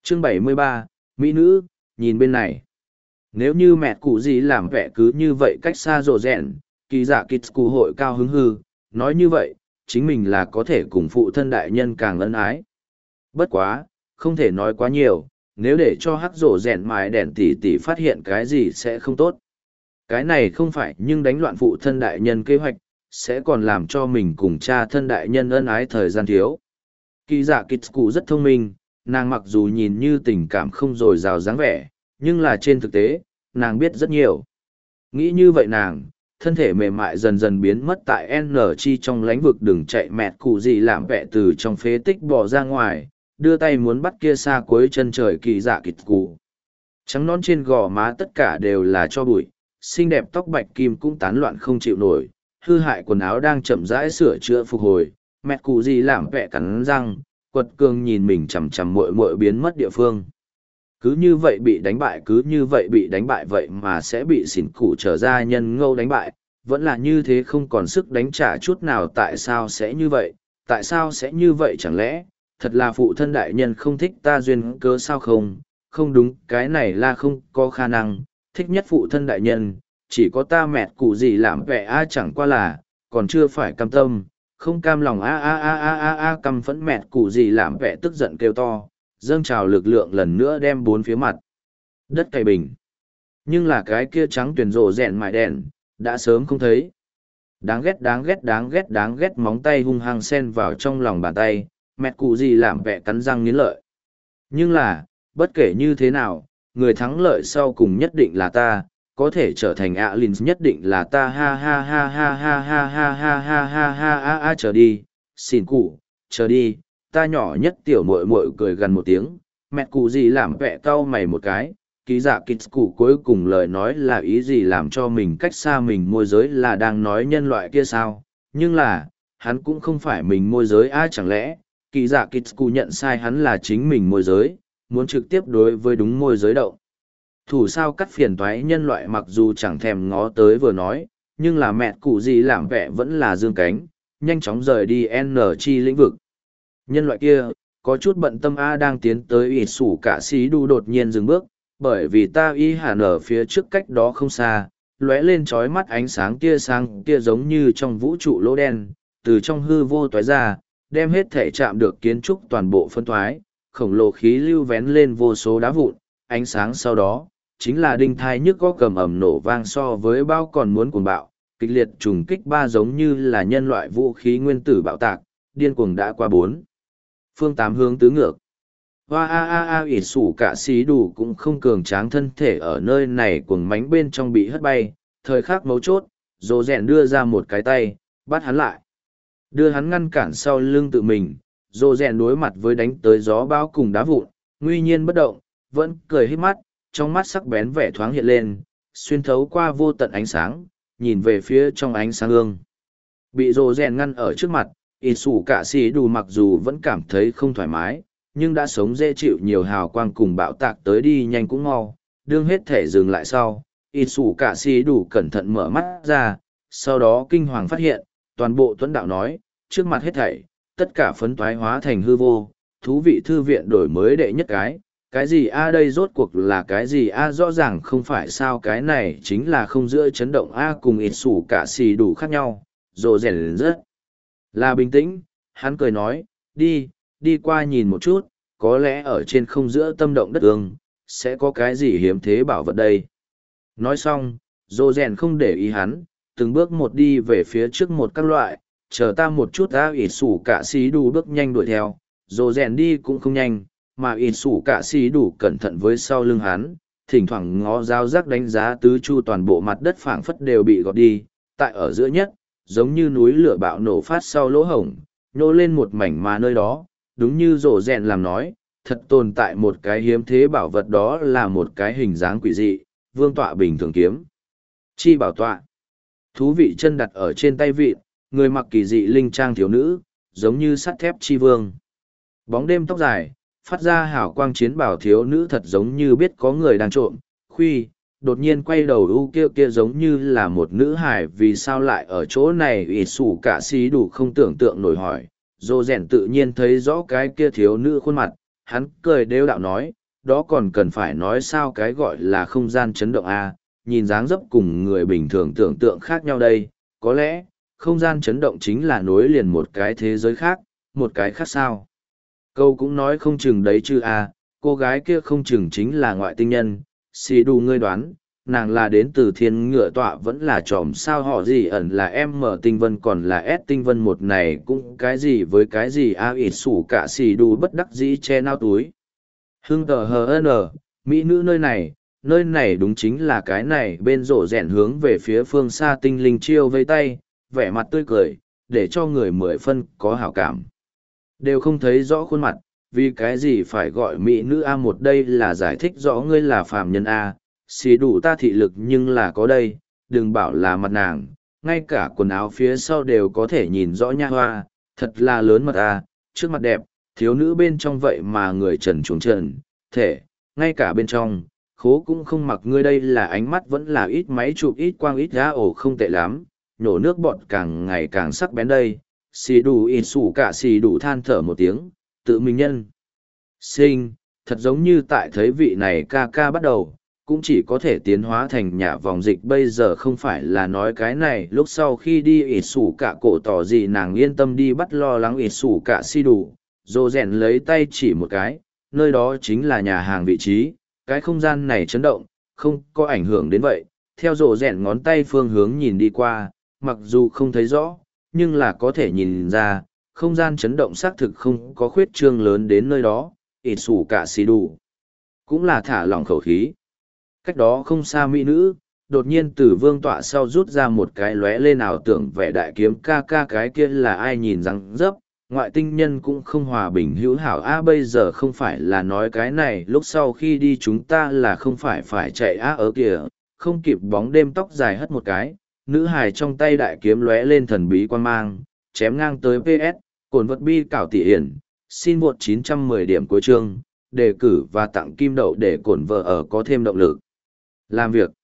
Chương 73, Mỹ nữ, nhìn bên này. Nếu như mẹ cụ gì làm vẻ cứ như vậy cách xa rộ rẹn, kỳ dạ kịch cụ hội cao hứng hư, nói như vậy, chính mình là có thể cùng phụ thân đại nhân càng ân ái. Bất quá, không thể nói quá nhiều, nếu để cho hắc rộ rẹn mài đèn tỉ tỉ phát hiện cái gì sẽ không tốt. Cái này không phải nhưng đánh loạn phụ thân đại nhân kế hoạch, sẽ còn làm cho mình cùng cha thân đại nhân ân ái thời gian thiếu. Kỳ dạ kịch cụ rất thông minh, nàng mặc dù nhìn như tình cảm không dồi dào dáng vẻ, nhưng là trên thực tế, nàng biết rất nhiều. Nghĩ như vậy nàng, thân thể mềm mại dần dần biến mất tại N chi trong lánh vực đừng chạy mẹt cụ gì làm vẹ từ trong phế tích bỏ ra ngoài, đưa tay muốn bắt kia xa cuối chân trời kỳ dạ kịch cụ. Trắng nón trên gò má tất cả đều là cho bụi, xinh đẹp tóc bạch kim cũng tán loạn không chịu nổi, hư hại quần áo đang chậm rãi sửa chữa phục hồi, mẹt cụ gì làm vẹ cắn răng, quật cường nhìn mình chằm chằm muội muội biến mất địa phương. Cứ như vậy bị đánh bại, cứ như vậy bị đánh bại vậy mà sẽ bị xỉn cụ trở ra nhân ngâu đánh bại, vẫn là như thế không còn sức đánh trả chút nào. Tại sao sẽ như vậy, tại sao sẽ như vậy, chẳng lẽ thật là phụ thân đại nhân không thích ta duyên cớ sao? Không đúng, cái này là không có khả năng, thích nhất phụ thân đại nhân chỉ có ta mẹt cụ gì làm vẻ chẳng qua là còn chưa phải cam tâm, không cam lòng căm phẫn mẹt cụ gì làm vẻ tức giận kêu to, dâng trào lực lượng lần nữa đem bốn phía mặt đất cày bình. Nhưng là cái kia trắng tuyển rộ rẹn mài đèn đã sớm không thấy. Đáng ghét móng tay hung hăng sen vào trong lòng bàn tay, mẹt cụ gì làm vẻ cắn răng nghiến lợi. Nhưng là bất kể như thế nào, người thắng lợi sau cùng nhất định là ta, có thể trở thành Alin nhất định là ta, ha ha ha ha ha ha ha ha ha ha ha ha. Chờ đi, xin cụ, chờ đi. Ta nhỏ nhất tiểu muội muội cười gần một tiếng, mẹ cụ gì làm vẹ cau mày một cái, ký giả kịch cụ cuối cùng lời nói là ý gì, làm cho mình cách xa mình môi giới, là đang nói nhân loại kia sao? Nhưng là, hắn cũng không phải mình môi giới, chẳng lẽ, ký giả kịch cụ nhận sai hắn là chính mình môi giới, muốn trực tiếp đối với đúng môi giới động thủ sao? Cắt phiền toái nhân loại mặc dù chẳng thèm ngó tới vừa nói, nhưng là mẹ cụ gì làm vẹ vẫn là dương cánh, nhanh chóng rời đi N chi lĩnh vực. Nhân loại kia, có chút bận tâm đang tiến tới ỉ sủ cả xí đu đột nhiên dừng bước, bởi vì ta y hàn ở phía trước cách đó không xa, lóe lên trói mắt ánh sáng kia giống như trong vũ trụ lỗ đen, từ trong hư vô toái ra, đem hết thể chạm được kiến trúc toàn bộ phân thoái, khổng lồ khí lưu vén lên vô số đá vụn, ánh sáng sau đó, chính là đinh thai nhức có cầm ẩm nổ vang so với bao còn muốn cuồng bạo, kịch liệt trùng kích ba giống như là nhân loại vũ khí nguyên tử bạo tạc, điên cuồng đã qua bốn phương tám hướng tứ ngược. Hoa ỉ sủ cả xí đủ cũng không cường tráng, thân thể ở nơi này cuồng mánh bên trong bị hất bay, thời khắc mấu chốt, dồ rèn đưa ra một cái tay, bắt hắn lại. Đưa hắn ngăn cản sau lưng tự mình, dồ rèn đối mặt với đánh tới gió bão cùng đá vụn, nguy nhiên bất động, vẫn cười hít mắt, trong mắt sắc bén vẻ thoáng hiện lên, xuyên thấu qua vô tận ánh sáng, nhìn về phía trong ánh sáng ương. Bị dồ rèn ngăn ở trước mặt, ỉ sủ cả xì đủ mặc dù vẫn cảm thấy không thoải mái, nhưng đã sống dễ chịu nhiều hào quang cùng bạo tạc tới đi nhanh cũng mau, đương hết thể dừng lại sau, ỉ sủ cả xì đủ cẩn thận mở mắt ra, sau đó kinh hoàng phát hiện, toàn bộ tuấn đạo nói, trước mặt hết thảy, tất cả phấn toái hóa thành hư vô, thú vị thư viện đổi mới đệ nhất cái gì đây rốt cuộc là cái gì rõ ràng không phải sao, cái này chính là không giữa chấn động cùng ỉ sủ cả xì đủ khác nhau, rồ rèn rất là bình tĩnh, hắn cười nói, đi qua nhìn một chút, có lẽ ở trên không giữa tâm động đất ương, sẽ có cái gì hiếm thế bảo vật đây. Nói xong, rồ rèn không để ý hắn, từng bước một đi về phía trước một các loại, chờ ta một chút ỉ sủ cả xí đủ bước nhanh đuổi theo, rồ rèn đi cũng không nhanh, mà ỉ sủ cả xí đủ cẩn thận với sau lưng hắn, thỉnh thoảng ngó dao rắc đánh giá tứ chu, toàn bộ mặt đất phảng phất đều bị gọt đi, tại ở giữa nhất, giống như núi lửa bạo nổ phát sau lỗ hổng, nhô lên một mảnh, mà nơi đó, đúng như rổ rèn làm nói, thật tồn tại một cái hiếm thế bảo vật, đó là một cái hình dáng quỷ dị, vương tọa bình thường kiếm. Chi bảo tọa. Thú vị chân đặt ở trên tay vịn, người mặc kỳ dị linh trang thiếu nữ, giống như sắt thép chi vương. Bóng đêm tóc dài, phát ra hào quang chiến bảo thiếu nữ thật giống như biết có người đang trộm, đột nhiên quay đầu kia giống như là một nữ hải, vì sao lại ở chỗ này? ỉ sủ cả xí đủ không tưởng tượng nổi hỏi. Dô rèn tự nhiên thấy rõ cái kia thiếu nữ khuôn mặt, hắn cười đêu đạo nói, đó còn cần phải nói sao cái gọi là không gian chấn động a, nhìn dáng dấp cùng người bình thường tưởng tượng khác nhau đây, có lẽ, không gian chấn động chính là nối liền một cái thế giới khác, một cái khác sao. Câu cũng nói không chừng đấy chứ a, cô gái kia không chừng chính là ngoại tinh nhân, xì đù ngươi đoán, nàng là đến từ thiên ngựa tọa vẫn là tròm sao họ gì ẩn là em mở tinh vân còn là S tinh vân một này cũng cái gì với cái gì a ít sủ cả xì đù bất đắc dĩ che nao túi. Hưng tờ hờ n, mỹ nữ nơi này đúng chính là cái này bên rổ rèn hướng về phía phương xa tinh linh chiêu vây tay, vẻ mặt tươi cười, để cho người mười phân có hảo cảm. Đều không thấy rõ khuôn mặt, vì cái gì phải gọi mỹ nữ A một đây là giải thích rõ ngươi là phàm nhân A, xì đủ ta thị lực nhưng là có đây, đừng bảo là mặt nàng, ngay cả quần áo phía sau đều có thể nhìn rõ nha hoa, thật là lớn mật A, trước mặt đẹp, thiếu nữ bên trong vậy mà người trần chuồng trần, thể, ngay cả bên trong, khố cũng không mặc ngươi đây là ánh mắt vẫn là ít máy chụp ít quang ít giá ổ không tệ lắm, nhổ nước bọt càng ngày càng sắc bén đây, xì đủ ít sủ cả xì đủ than thở một tiếng, tự mình nhân. Sinh, thật giống như tại thấy vị này ca ca bắt đầu, cũng chỉ có thể tiến hóa thành nhà vòng dịch bây giờ không phải là nói cái này lúc sau khi đi ít sủ cả cổ tỏ gì nàng yên tâm đi bắt lo lắng ít sủ cả xì đủ, dồ rèn lấy tay chỉ một cái, nơi đó chính là nhà hàng vị trí, cái không gian này chấn động, không có ảnh hưởng đến vậy, theo rồ rèn ngón tay phương hướng nhìn đi qua, mặc dù không thấy rõ, nhưng là có thể nhìn ra, không gian chấn động xác thực không có khuyết trương lớn đến nơi đó, ít sủ cả xì đủ. Cũng là thả lỏng khẩu khí. Cách đó không xa mỹ nữ, đột nhiên từ vương tọa sau rút ra một cái lóe lên ảo tưởng vẻ đại kiếm ca ca cái kia là ai nhìn răng dấp, ngoại tinh nhân cũng không hòa bình hữu hảo a bây giờ không phải là nói cái này lúc sau khi đi chúng ta là không phải chạy a ở kìa, không kịp bóng đêm tóc dài hất một cái, nữ hài trong tay đại kiếm lóe lên thần bí quan mang, chém ngang tới PS, cồn vật bi cảo tỷ hiển, xin vượt 910 điểm cuối chương, đề cử và tặng kim đậu để cổn vợ ở có thêm động lực. Làm việc.